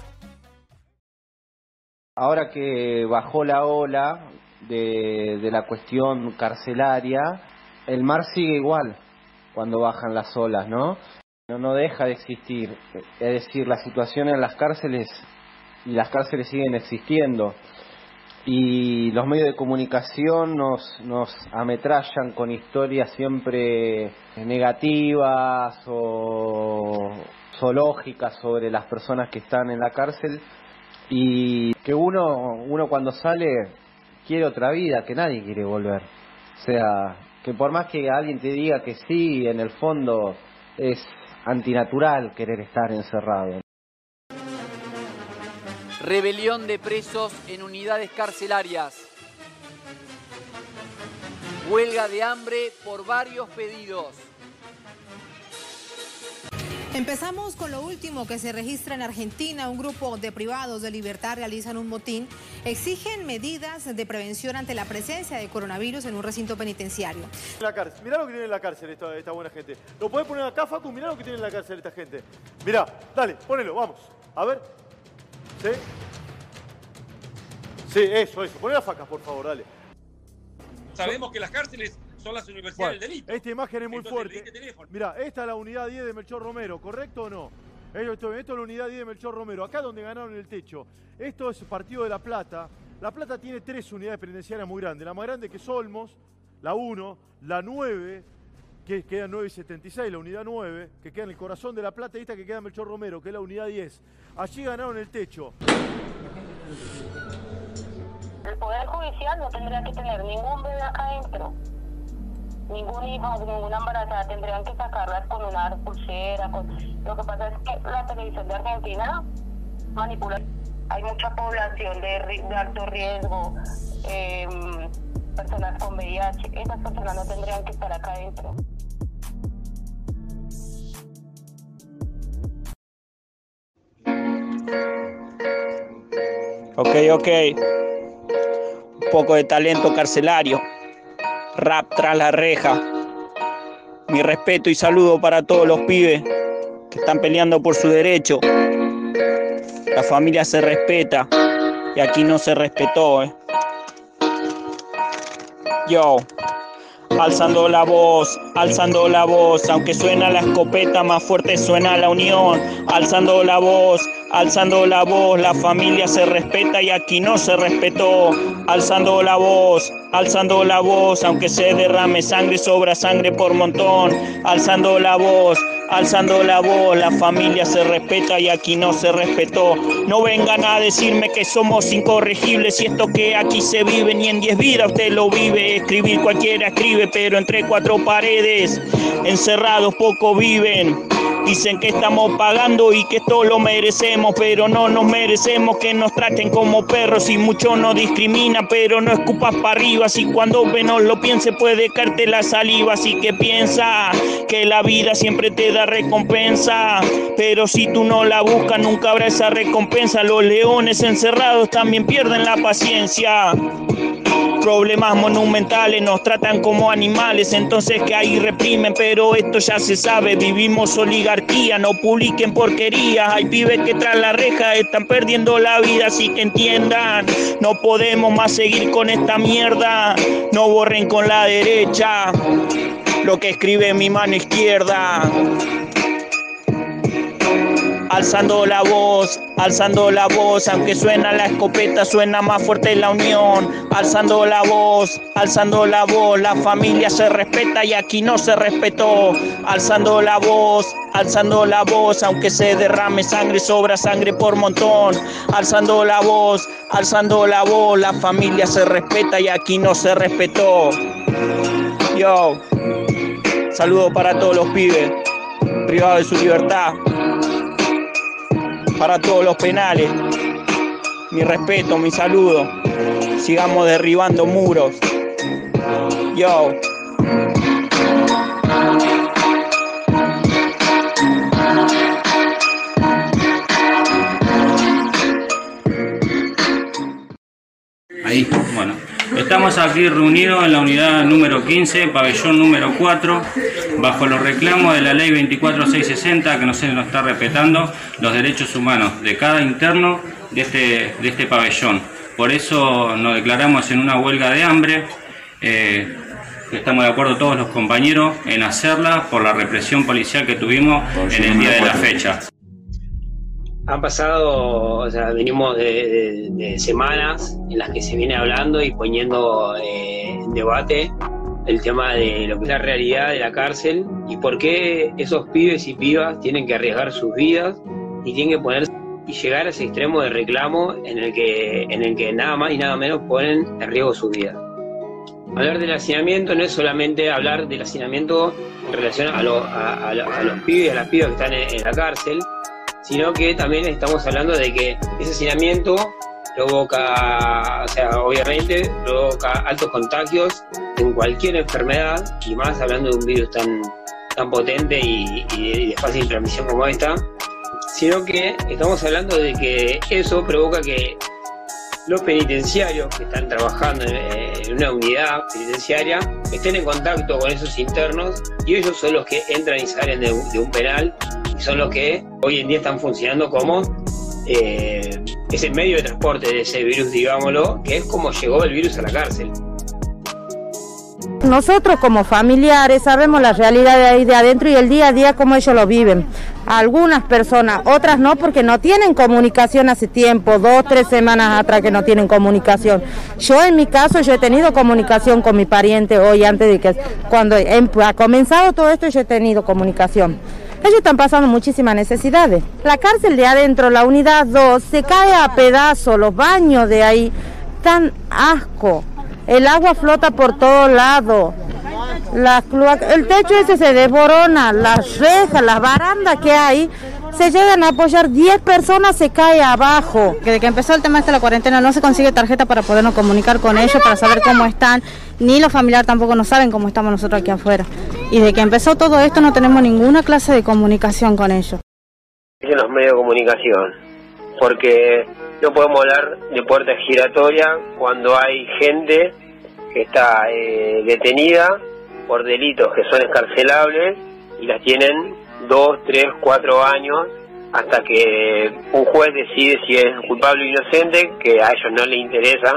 Speaker 9: Ahora que bajó la ola de la cuestión carcelaria, el mar sigue igual cuando bajan las olas, ¿no? No deja de existir, es decir, la situación en las cárceles siguen existiendo y los medios de comunicación nos ametrallan con historias siempre negativas o zoológicas sobre las personas que están en la cárcel y que uno cuando sale quiere otra vida, que nadie quiere volver, o sea, que por más que alguien te diga que sí, en el fondo es antinatural querer estar encerrado.
Speaker 10: Rebelión de presos en unidades carcelarias. Huelga de hambre por varios pedidos.
Speaker 11: Empezamos con lo último que se registra en Argentina. Un grupo de privados de libertad realizan un motín. Exigen medidas de prevención ante la presencia de coronavirus en un recinto penitenciario.
Speaker 12: La cárcel. Mirá lo que tiene en la cárcel esta buena gente. ¿Lo podés poner acá, Facu? Mirá lo que tiene en la cárcel esta gente. Mirá, dale, ponelo, vamos. A ver. ¿Sí? Sí, eso. Poné las facas, por favor, dale.
Speaker 13: Sabemos que las cárceles son las universidades del delito.
Speaker 12: Esta imagen es muy fuerte. Mirá, esta es la unidad 10 de Melchor Romero, ¿correcto o no? Esto es la unidad 10 de Melchor Romero, acá donde ganaron el techo. Esto es Partido de La Plata. La Plata tiene 3 unidades penitenciarias muy grandes. La más grande que es Olmos, la 1, la 9, que queda en 9 y 76, la unidad 9, que queda en el corazón de La Plata, y esta que queda en Melchor Romero, que es la unidad 10. Allí ganaron el techo.
Speaker 14: El Poder Judicial no tendría que tener ningún bebé acá adentro. Ningún hijo, ninguna embarazada, tendrían que sacarlas con una pulsera. Lo que pasa es que la televisión de Argentina manipula. Hay mucha población de alto riesgo, personas con VIH. Esas personas no tendrían que estar acá adentro.
Speaker 15: Ok. Un poco de talento carcelario. Rap tras la reja. Mi respeto y saludo para todos los pibes que están peleando por su derecho. La familia se respeta y aquí no se respetó, Yo, alzando la voz, aunque suena la escopeta, más fuerte suena la unión. Alzando la voz, la familia se respeta y aquí no se respetó. Alzando la voz, aunque se derrame sangre, sobra sangre por montón. Alzando la voz, la familia se respeta y aquí no se respetó. No vengan a decirme que somos incorregibles, si esto que aquí se vive ni en 10 vidas usted lo vive. Escribir cualquiera escribe, pero entre 4 paredes, encerrados poco viven. Dicen que estamos pagando y que esto lo merecemos, pero no nos merecemos que nos traten como perros. Y mucho nos discrimina, pero no escupas para arriba. Si cuando menos lo piense puede caerte la saliva. Así que piensa que la vida siempre te da recompensa, pero si tú no la buscas nunca habrá esa recompensa. Los leones encerrados también pierden la paciencia. Problemas monumentales, nos tratan como animales, entonces que ahí reprimen, pero esto ya se sabe, vivimos oligarquía, no publiquen porquerías, hay pibes que tras la reja están perdiendo la vida, así que entiendan, no podemos más seguir con esta mierda, no borren con la derecha lo que escribe mi mano izquierda. alzando la voz, aunque suena la escopeta, suena más fuerte la unión, alzando la voz, la familia se respeta y aquí no se respetó, alzando la voz, aunque se derrame sangre, sobra sangre por montón, alzando la voz, la familia se respeta y aquí no se respetó. Yo, saludo para todos los pibes privados de su libertad, para todos los penales, mi respeto, mi saludo, sigamos derribando muros. Yo.
Speaker 16: Ahí, bueno. Estamos aquí reunidos en la unidad número 15, pabellón número 4, bajo los reclamos de la ley 24660 que no se nos está respetando los derechos humanos de cada interno de este pabellón. Por eso nos declaramos en una huelga de hambre. Estamos de acuerdo todos los compañeros en hacerla por la represión policial que tuvimos en el día de la fecha.
Speaker 17: Han pasado, o sea, venimos de semanas en las que se viene hablando y poniendo en debate el tema de lo que es la realidad de la cárcel y por qué esos pibes y pibas tienen que arriesgar sus vidas y tienen que poner y llegar a ese extremo de reclamo en el que nada más y nada menos ponen en riesgo sus vidas. Hablar del hacinamiento no es solamente hablar del hacinamiento en relación a los pibes y a las pibas que están en la cárcel, sino que también estamos hablando de que ese hacinamiento provoca, o sea, obviamente provoca altos contagios en cualquier enfermedad, y más hablando de un virus tan potente y de fácil transmisión como esta, sino que estamos hablando de que eso provoca que los penitenciarios que están trabajando en una unidad penitenciaria estén en contacto con esos internos, y ellos son los que entran y salen de un penal, y son los que hoy en día están funcionando como ese medio de transporte de ese virus, digámoslo, que es como llegó el virus a la cárcel.
Speaker 18: Nosotros como familiares sabemos la realidad de ahí de adentro y el día a día como ellos lo viven. Algunas personas, otras no, porque no tienen comunicación hace tiempo, 2, 3 semanas atrás que no tienen comunicación. Yo en mi caso, yo he tenido comunicación con mi pariente hoy, antes de que, cuando ha comenzado todo esto, yo he tenido comunicación. Ellos están pasando muchísimas necesidades. La cárcel de adentro, la unidad 2, se cae a pedazos, los baños de ahí, tan asco. El agua flota por todos lados, el techo ese se desborona, las rejas, las barandas que hay, se llegan a apoyar 10 personas, se cae abajo.
Speaker 6: Desde que empezó el tema de la cuarentena no se consigue tarjeta para podernos comunicar con ellos, para saber cómo están, ni los familiares tampoco nos saben cómo estamos nosotros aquí afuera. Y desde que empezó todo esto no tenemos ninguna clase de comunicación con ellos.
Speaker 3: En los medios de comunicación, porque no podemos hablar de puertas giratorias cuando hay gente que está detenida por delitos que son escarcelables y las tienen 2, 3, 4 años hasta que un juez decide si es culpable o inocente, que a ellos no les interesa,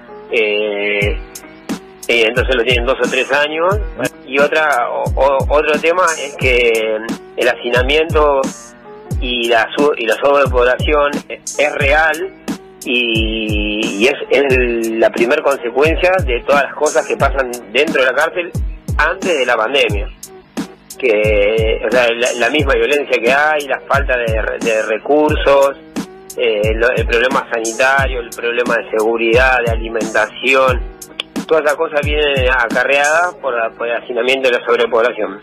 Speaker 3: entonces lo tienen 2 o 3 años. Y otro tema es que el hacinamiento y la sobrepoblación es real y es la primera consecuencia de todas las cosas que pasan dentro de la cárcel antes de la pandemia, que o sea, la misma violencia que hay, la falta de recursos, el problema sanitario, el problema de seguridad, de alimentación, todas esas cosas vienen acarreadas por el hacinamiento y la sobrepoblación.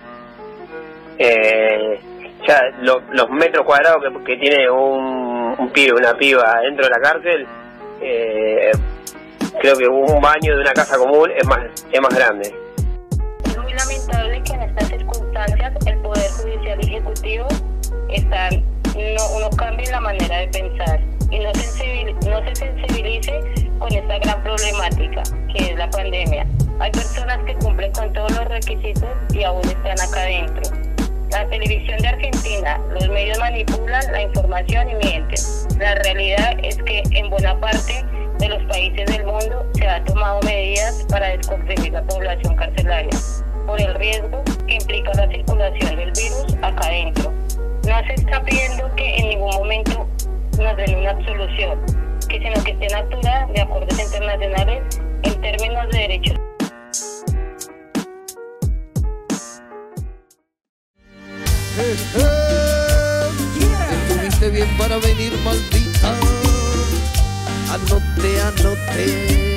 Speaker 3: Ya los metros cuadrados que tiene un pibe, una piba dentro de la cárcel, creo que un baño de una casa común es más grande.
Speaker 14: Es muy lamentable que en estas circunstancias el Poder Judicial y Ejecutivo no cambien la manera de pensar y no se sensibilice con esta gran problemática que es la pandemia. Hay personas que cumplen con todos los requisitos y aún están acá adentro. La televisión de Argentina, los medios manipulan la información y mienten. La realidad es que en buena parte de los países del mundo se han tomado medidas para descomprimir la población carcelaria por el riesgo que implica la circulación del virus acá adentro. No se está pidiendo que en ningún momento nos den una absolución, sino que estén actuadas de acuerdos internacionales en términos de derechos.
Speaker 19: Estuviste bien para venir, maldita. Anote.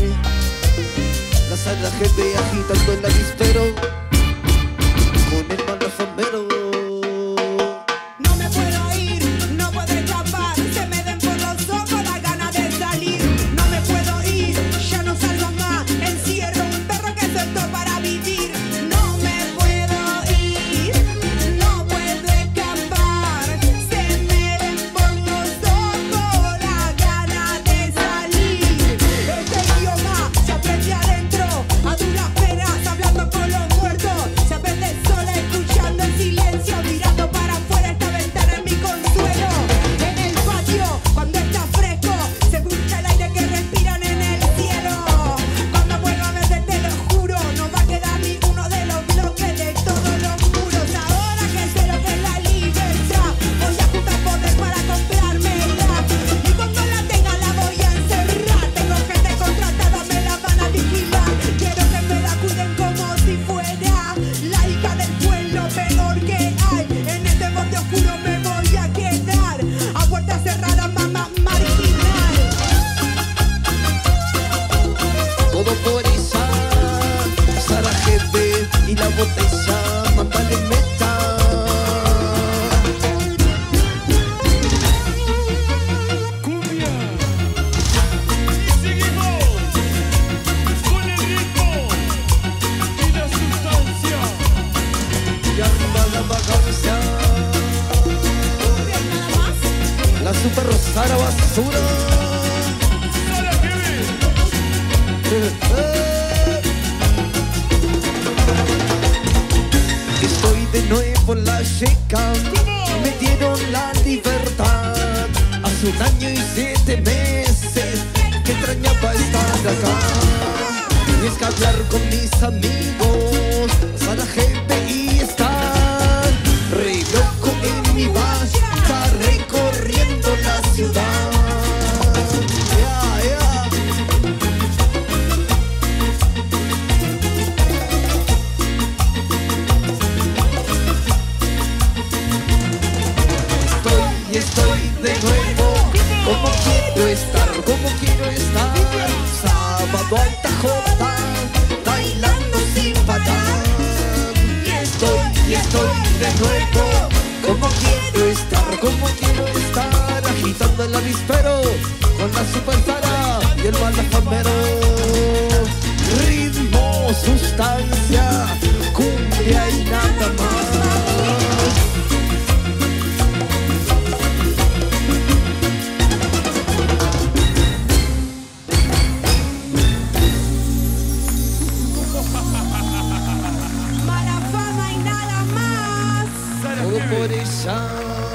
Speaker 19: La sala gente agitando el avispero con el malafamero.
Speaker 20: No me puedo ir, no puedo escapar. Se me den por los ojos la gana de salir. No me puedo ir, ya no salgo más. Encierro un perro que suelto para vivir. No me puedo ir, no puedo escapar. Se me den por los ojos la gana de salir. Este idioma se aprende adentro, a duras penas, hablando con los muertos. Se aprende sola, escuchando en silencio, mirando para afuera esta ventana es mi consuelo. En el patio, cuando está fresco, se escucha el aire que respiran en el cielo. Cuando vuelva a verte te lo juro, no va a quedar ninguno de los bloques de todos los muros. Ahora que sé lo que es la libertad, voy a juntar poder para comprármela. Y cuando la tenga la voy a encerrar. Tengo gente contratada, me la van a vigilar. Quiero que me la cuiden como si fuera la hija del pueblo peor que hay. En este monte oscuro me voy a quedar, a puerta cerrada, mamá marginal.
Speaker 19: Todo por esa Sara GB y la botella, mándale meta.
Speaker 4: Cumbia. Y seguimos con el ritmo y la sustancia.
Speaker 19: Y arriba la vagancia. La super Sara basura. Estoy de nuevo en la checa, me dieron la libertad. Hace 1 año y 7 meses que extrañaba estar acá. Y es que hablar con mis amigos, a la GPI están re loco en mi bus, va recorriendo la ciudad. Estoy de nuevo, como quiero estar, sábado alta jota, bailando sin parar. Y estoy de nuevo, como quiero estar, agitando el avispero, con la super Sara y el malafamero. Ritmo, sustancia, cumbia y nada más.
Speaker 20: Mala fama y nada más.
Speaker 19: Todo por esa.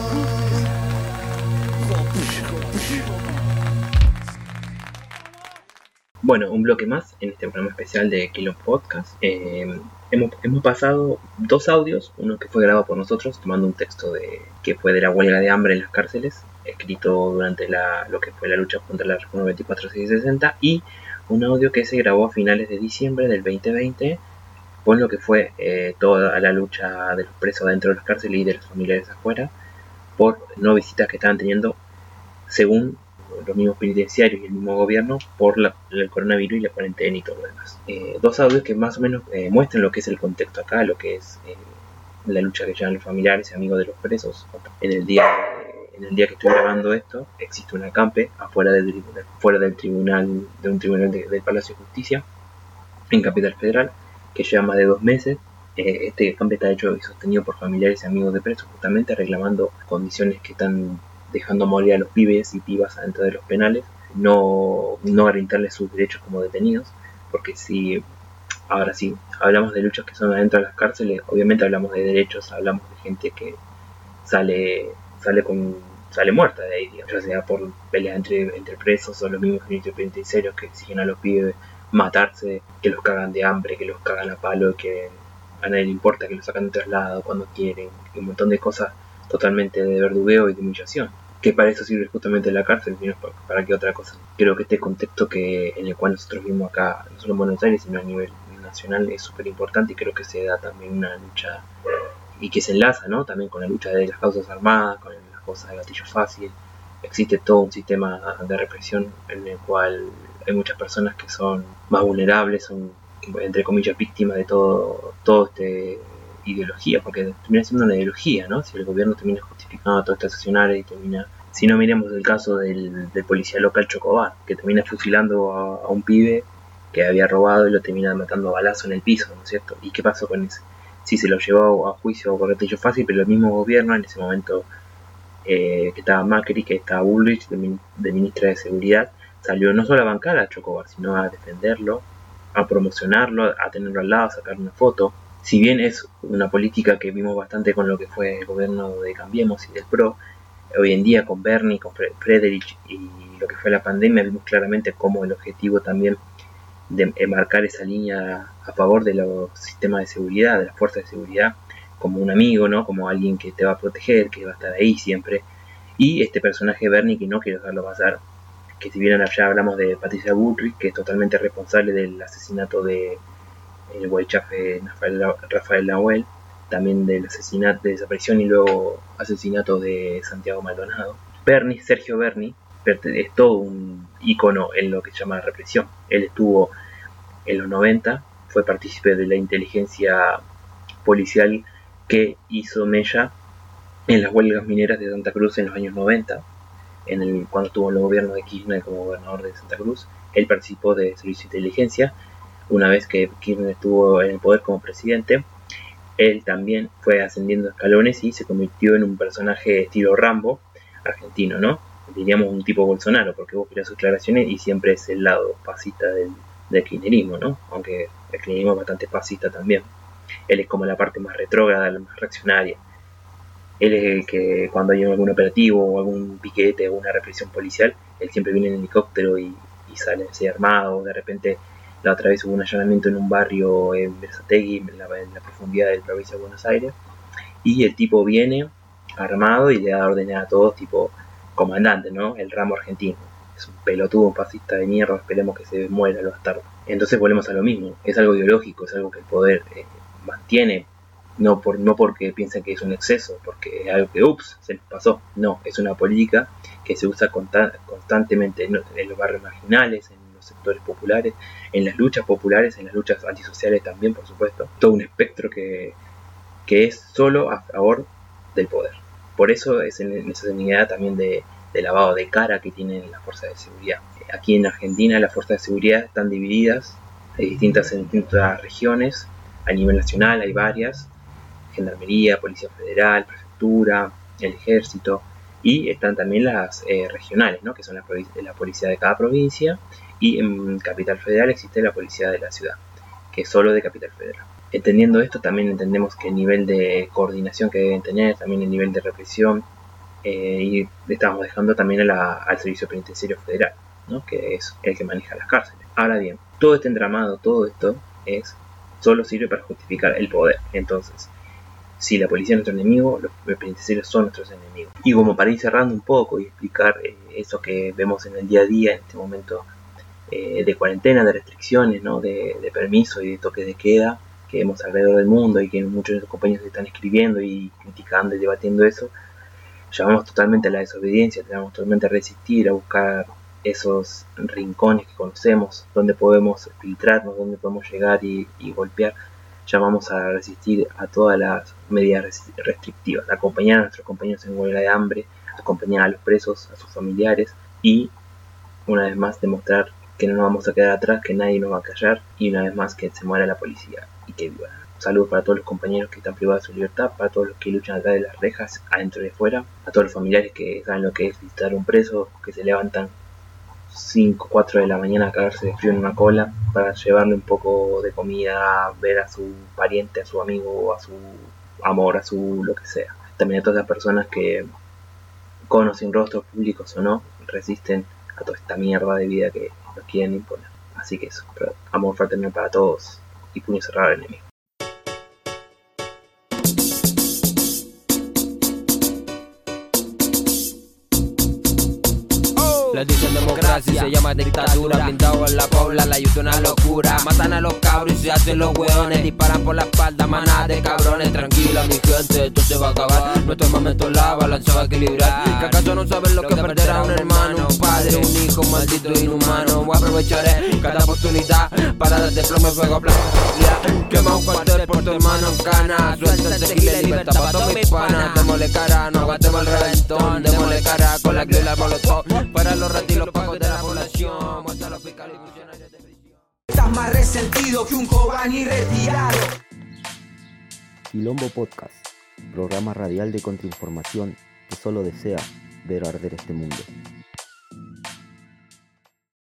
Speaker 1: Bueno, un bloque más en este programa especial de Kilo Podcast. Hemos pasado 2 audios, uno que fue grabado por nosotros tomando un texto que fue de la huelga de hambre en las cárceles, escrito durante lo que fue la lucha contra la reforma 24660, y un audio que se grabó a finales de diciembre del 2020 con lo que fue toda la lucha de los presos dentro de las cárceles y de los familiares afuera por no visitas que estaban teniendo, según los mismos penitenciarios y el mismo gobierno, por el coronavirus y la cuarentena y todo lo demás. 2 audios que más o menos muestran lo que es el contexto acá, lo que es la lucha que llevan los familiares y amigos de los presos. En el día que estoy grabando esto, existe un acampe fuera del tribunal, de un tribunal del Palacio de Justicia en Capital Federal, que lleva más de 2 meses. Este acampe está hecho y sostenido por familiares y amigos de presos, justamente reclamando condiciones que están dejando morir a los pibes y pibas adentro de los penales, no garantirles sus derechos como detenidos, porque si ahora sí hablamos de luchas que son adentro de las cárceles, obviamente hablamos de derechos, hablamos de gente que sale muerta de ahí, digamos, ya sea por peleas entre presos o los mismos penitenciarios que exigen a los pibes matarse, que los cagan de hambre, que los cagan a palo, que a nadie le importa, que los sacan de traslado cuando quieren, y un montón de cosas totalmente de verdugueo y de humillación. Que para eso sirve justamente la cárcel, sino para qué otra cosa. Creo que este contexto en el cual nosotros vivimos acá, no solo en Buenos Aires, sino a nivel nacional, es súper importante, y creo que se da también una lucha, y que se enlaza, ¿no?, también con la lucha de las causas armadas, con las cosas de gatillo fácil. Existe todo un sistema de represión en el cual hay muchas personas que son más vulnerables, son, entre comillas, víctimas de todo este ideología, porque termina siendo una ideología, ¿no? Si el gobierno termina justificando todo este asesinato y termina... Si no, miremos el caso del policía local Chocobar, que termina fusilando a un pibe que había robado y lo termina matando a balazo en el piso, ¿no es cierto? ¿Y qué pasó con ese? Sí, se lo llevó a juicio por gatillo fácil, pero el mismo gobierno en ese momento, que estaba Macri, que estaba Bullrich, de ministra de Seguridad, salió no solo a bancar a Chocobar, sino a defenderlo, a promocionarlo, a tenerlo al lado, a sacar una foto. Si bien es una política que vimos bastante con lo que fue el gobierno de Cambiemos y del PRO, hoy en día con Bernie, con Friedrich y lo que fue la pandemia, vimos claramente cómo el objetivo también de marcar esa línea a favor de los sistemas de seguridad, de las fuerzas de seguridad, como un amigo, ¿no?, como alguien que te va a proteger, que va a estar ahí siempre. Y este personaje Bernie, que no quiero dejarlo pasar, que si bien ya hablamos de Patricia Bullrich, que es totalmente responsable del asesinato de el Guaychafe Rafael Nahuel, también del asesinato, de desaparición y luego asesinato de Santiago Maldonado. Sergio Berni, es todo un ícono en lo que se llama represión. Él estuvo en los 90, fue partícipe de la inteligencia policial que hizo Mella en las huelgas mineras de Santa Cruz en los años 90, cuando estuvo en el gobierno de Kirchner como gobernador de Santa Cruz. Él participó de servicio de inteligencia. Una vez que Kirchner estuvo en el poder como presidente, él también fue ascendiendo escalones y se convirtió en un personaje estilo Rambo argentino, ¿no? Diríamos un tipo Bolsonaro, porque vos mirás sus declaraciones y siempre es el lado fascista del kirchnerismo, ¿no? Aunque el kirchnerismo es bastante fascista también. Él es como la parte más retrógrada, la más reaccionaria. Él es el que cuando hay algún operativo o algún piquete o una represión policial, él siempre viene en helicóptero y sale así armado. De repente, la otra vez hubo un allanamiento en un barrio en Berazategui, en la profundidad de la provincia de Buenos Aires, y el tipo viene armado y le da orden a todos, tipo comandante, ¿no? El Rambo argentino. Es un pelotudo, un fascista de mierda, esperemos que se muera el bastardo. Entonces volvemos a lo mismo, es algo ideológico, es algo que el poder mantiene, no porque piensen que es un exceso, porque es algo que, se nos pasó. No, es una política que se usa constantemente en los barrios marginales, en los sectores populares, en las luchas populares, en las luchas antisociales también, por supuesto. Todo un espectro que es solo a favor del poder. Por eso es en esa unidad también de lavado de cara que tienen las fuerzas de seguridad. Aquí en Argentina las fuerzas de seguridad están divididas en distintas regiones. A nivel nacional hay varias: Gendarmería, Policía Federal, Prefectura, el Ejército, y están también las regionales, ¿no?, que son la policía de cada provincia, y en Capital Federal existe la policía de la ciudad, que es solo de Capital Federal. Entendiendo esto, también entendemos que el nivel de coordinación que deben tener, también el nivel de represión, y estamos dejando también al Servicio Penitenciario Federal, ¿no?, que es el que maneja las cárceles. Ahora bien, todo este entramado, todo esto solo sirve para justificar el poder. Entonces, si la policía es nuestro enemigo, los penitenciarios son nuestros enemigos. Y como para ir cerrando un poco y explicar eso que vemos en el día a día, en este momento de cuarentena, de restricciones, ¿no?, de permiso y de toque de queda que vemos alrededor del mundo, y que muchos de nuestros compañeros están escribiendo y criticando y debatiendo eso, llamamos totalmente a la desobediencia, llamamos totalmente a resistir, a buscar esos rincones que conocemos, donde podemos filtrarnos, donde podemos llegar y golpear. Llamamos a resistir a todas las medidas restrictivas, acompañar a nuestros compañeros en huelga de hambre, acompañar a los presos, a sus familiares, y una vez más demostrar que no nos vamos a quedar atrás, que nadie nos va a callar, y una vez más que se muera la policía y que viva. Saludos para todos los compañeros que están privados de su libertad, para todos los que luchan atrás de las rejas, adentro y afuera, a todos los familiares que saben lo que es visitar un preso, que se levantan 5, 4 de la mañana a cagarse de frío en una cola para llevarle un poco de comida, ver a su pariente, a su amigo, a su amor, a su lo que sea. También a todas las personas que, con o sin rostros públicos o no, resisten a toda esta mierda de vida que nos quieren imponer. Así que eso, pero amor fraternal para todos y puño cerrado al enemigo.
Speaker 21: Les dicen democracia, se llama dictadura. Blindado en la pobla, la ayuda una locura. Matan a los cabros y se hacen los hueones. Disparan por la espalda, manada de cabrones. Tranquila mi gente, esto se va a acabar. Nuestro momento la balanza va a equilibrar. ¿Que acaso no saben lo que perder a un hermano, un padre, un hijo maldito e inhumano? Aprovecharé cada oportunidad para darte plomo y fuego a plaza. Quema un cuartel por tu hermano en cana. Suelta el tequila y libertad para todos mis panas. Démosle cara, no aguantemos el reventón. Démosle cara con la grila molotov. Para los ratos y los pagos de la población. Muestra los fiscales y funcionarios de prisión.
Speaker 20: Estás más resentido que un Kobani retirado.
Speaker 22: Quilombo Podcast, programa radial de contrainformación que solo desea ver arder este mundo.